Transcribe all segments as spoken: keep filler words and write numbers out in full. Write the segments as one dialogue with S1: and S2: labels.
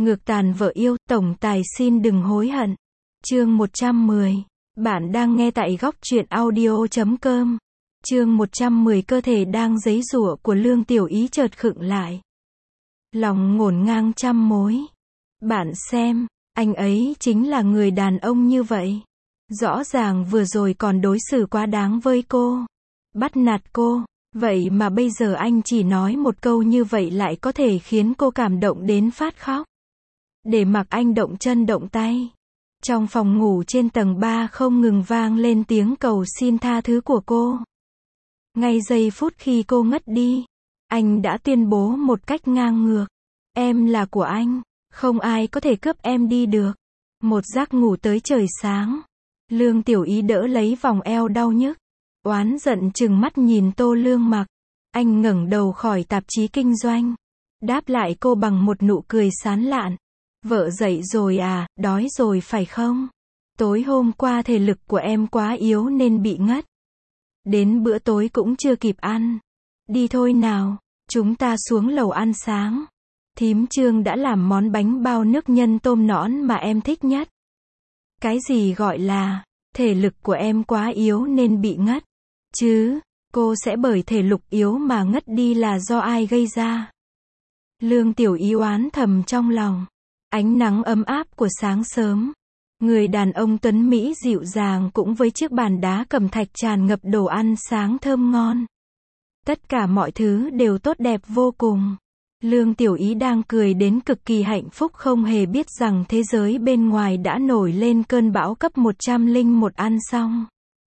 S1: Ngược tàn vợ yêu, tổng tài xin đừng hối hận. Chương một trăm mười. Bạn đang nghe tại góc truyện audio chấm com. Chương một trăm mười. Cơ thể đang giãy giụa của Lương Tiểu Ý chợt khựng lại. Lòng ngổn ngang trăm mối. Bạn xem, anh ấy chính là người đàn ông như vậy. Rõ ràng vừa rồi còn đối xử quá đáng với cô, bắt nạt cô, vậy mà bây giờ anh chỉ nói một câu như vậy lại có thể khiến cô cảm động đến phát khóc. Để mặc anh động chân động tay. Trong phòng ngủ trên tầng ba không ngừng vang lên tiếng cầu xin tha thứ của cô. Ngay giây phút khi cô ngất đi, anh đã tuyên bố một cách ngang ngược. Em là của anh, không ai có thể cướp em đi được. Một giấc ngủ tới trời sáng. Lương Tiểu Ý đỡ lấy vòng eo đau nhức, oán giận trừng mắt nhìn Tô Lương Mặc. Anh ngẩng đầu khỏi tạp chí kinh doanh, đáp lại cô bằng một nụ cười sán lạn. Vợ dậy rồi à, đói rồi phải không? Tối hôm qua thể lực của em quá yếu nên bị ngất. Đến bữa tối cũng chưa kịp ăn. Đi thôi nào, chúng ta xuống lầu ăn sáng. Thím Trương đã làm món bánh bao nước nhân tôm nõn mà em thích nhất. Cái gì gọi là thể lực của em quá yếu nên bị ngất? Chứ, cô sẽ bởi thể lực yếu mà ngất đi là do ai gây ra? Lương Tiểu Ý oán thầm trong lòng. Ánh nắng ấm áp của sáng sớm. Người đàn ông tuấn Mỹ dịu dàng cũng với chiếc bàn đá cẩm thạch tràn ngập đồ ăn sáng thơm ngon. Tất cả mọi thứ đều tốt đẹp vô cùng. Lương Tiểu Ý đang cười đến cực kỳ hạnh phúc không hề biết rằng thế giới bên ngoài đã nổi lên cơn bão cấp một trăm lẻ một ăn xong.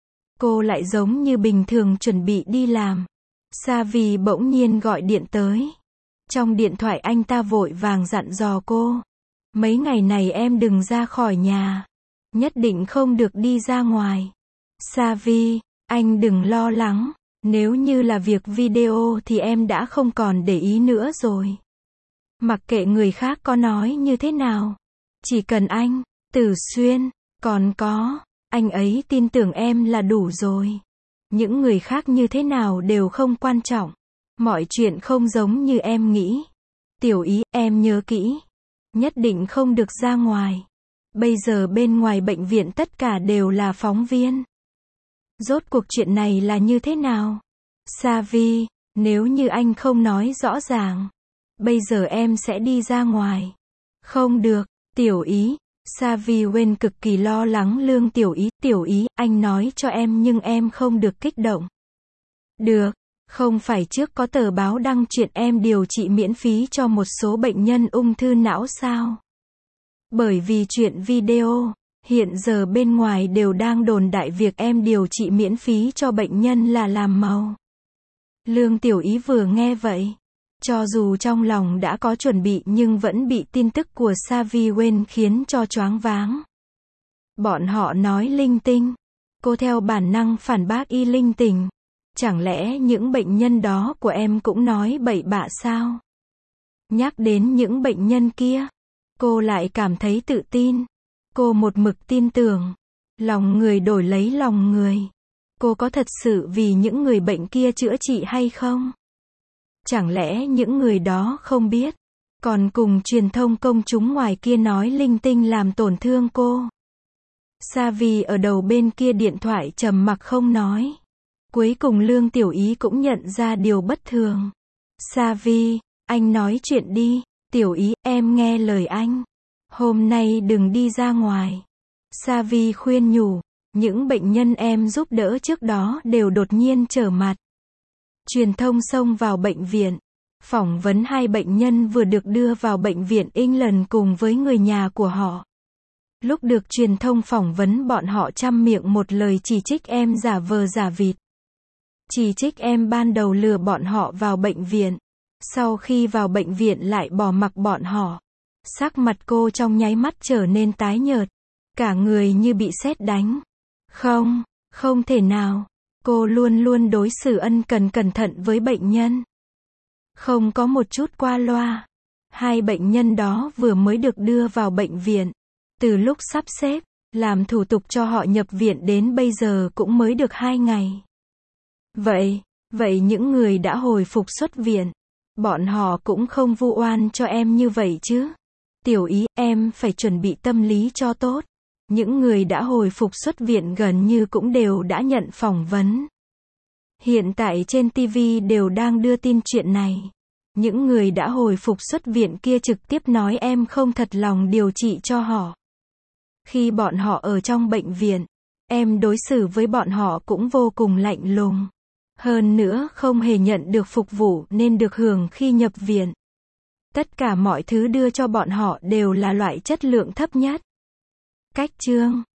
S1: Cô lại giống như bình thường chuẩn bị đi làm. Sa Vi bỗng nhiên gọi điện tới. Trong điện thoại anh ta vội vàng dặn dò cô. Mấy ngày này em đừng ra khỏi nhà. Nhất định không được đi ra ngoài. Sa Vi, anh đừng lo lắng. Nếu như là việc video thì em đã không còn để ý nữa rồi. Mặc kệ người khác có nói như thế nào. Chỉ cần anh, Tử Xuyên, còn có, anh ấy tin tưởng em là đủ rồi. Những người khác như thế nào đều không quan trọng. Mọi chuyện không giống như em nghĩ. Tiểu Ý, em nhớ kỹ. Nhất định không được ra ngoài. Bây giờ bên ngoài bệnh viện tất cả đều là phóng viên. Rốt cuộc chuyện này là như thế nào? Sa Vi, nếu như anh không nói rõ ràng, bây giờ em sẽ đi ra ngoài. Không được, Tiểu Ý. Sa Vi quên cực kỳ lo lắng Lương Tiểu Ý. Tiểu Ý, anh nói cho em nhưng em không được kích động. Được, không phải trước có tờ báo đăng chuyện em điều trị miễn phí cho một số bệnh nhân ung thư não sao? Bởi vì chuyện video, hiện giờ bên ngoài đều đang đồn đại việc em điều trị miễn phí cho bệnh nhân là làm màu. Lương Tiểu Ý vừa nghe vậy, cho dù trong lòng đã có chuẩn bị nhưng vẫn bị tin tức của Sa Vi quên khiến cho choáng váng. Bọn họ nói linh tinh. Cô theo bản năng phản bác y linh tinh. Chẳng lẽ những bệnh nhân đó của em cũng nói bậy bạ sao? Nhắc đến những bệnh nhân kia, cô lại cảm thấy tự tin. Cô một mực tin tưởng. Lòng người đổi lấy lòng người. Cô có thật sự vì những người bệnh kia chữa trị hay không? Chẳng lẽ những người đó không biết, còn cùng truyền thông công chúng ngoài kia nói linh tinh làm tổn thương cô? Sa Vi ở đầu bên kia điện thoại trầm mặc không nói. Cuối cùng Lương Tiểu Ý cũng nhận ra điều bất thường. Sa Vi, anh nói chuyện đi. Tiểu Ý, em nghe lời anh. Hôm nay đừng đi ra ngoài. Sa Vi khuyên nhủ. Những bệnh nhân em giúp đỡ trước đó đều đột nhiên trở mặt. Truyền thông xông vào bệnh viện. Phỏng vấn hai bệnh nhân vừa được đưa vào bệnh viện England cùng với người nhà của họ. Lúc được truyền thông phỏng vấn bọn họ trăm miệng một lời chỉ trích em giả vờ giả vịt. Chỉ trích em ban đầu lừa bọn họ vào bệnh viện. Sau khi vào bệnh viện lại bỏ mặc bọn họ. Sắc mặt cô trong nháy mắt trở nên tái nhợt. Cả người như bị sét đánh. Không, không thể nào. Cô luôn luôn đối xử ân cần cẩn thận với bệnh nhân. Không có một chút qua loa. Hai bệnh nhân đó vừa mới được đưa vào bệnh viện. Từ lúc sắp xếp, làm thủ tục cho họ nhập viện đến bây giờ cũng mới được hai ngày. Vậy, vậy những người đã hồi phục xuất viện, bọn họ cũng không vu oan cho em như vậy chứ? Tiểu Ý, em phải chuẩn bị tâm lý cho tốt. Những người đã hồi phục xuất viện gần như cũng đều đã nhận phỏng vấn. Hiện tại trên ti vi đều đang đưa tin chuyện này. Những người đã hồi phục xuất viện kia trực tiếp nói em không thật lòng điều trị cho họ. Khi bọn họ ở trong bệnh viện, em đối xử với bọn họ cũng vô cùng lạnh lùng. Hơn nữa không hề nhận được phục vụ nên được hưởng khi nhập viện. Tất cả mọi thứ đưa cho bọn họ đều là loại chất lượng thấp nhất. Cách chương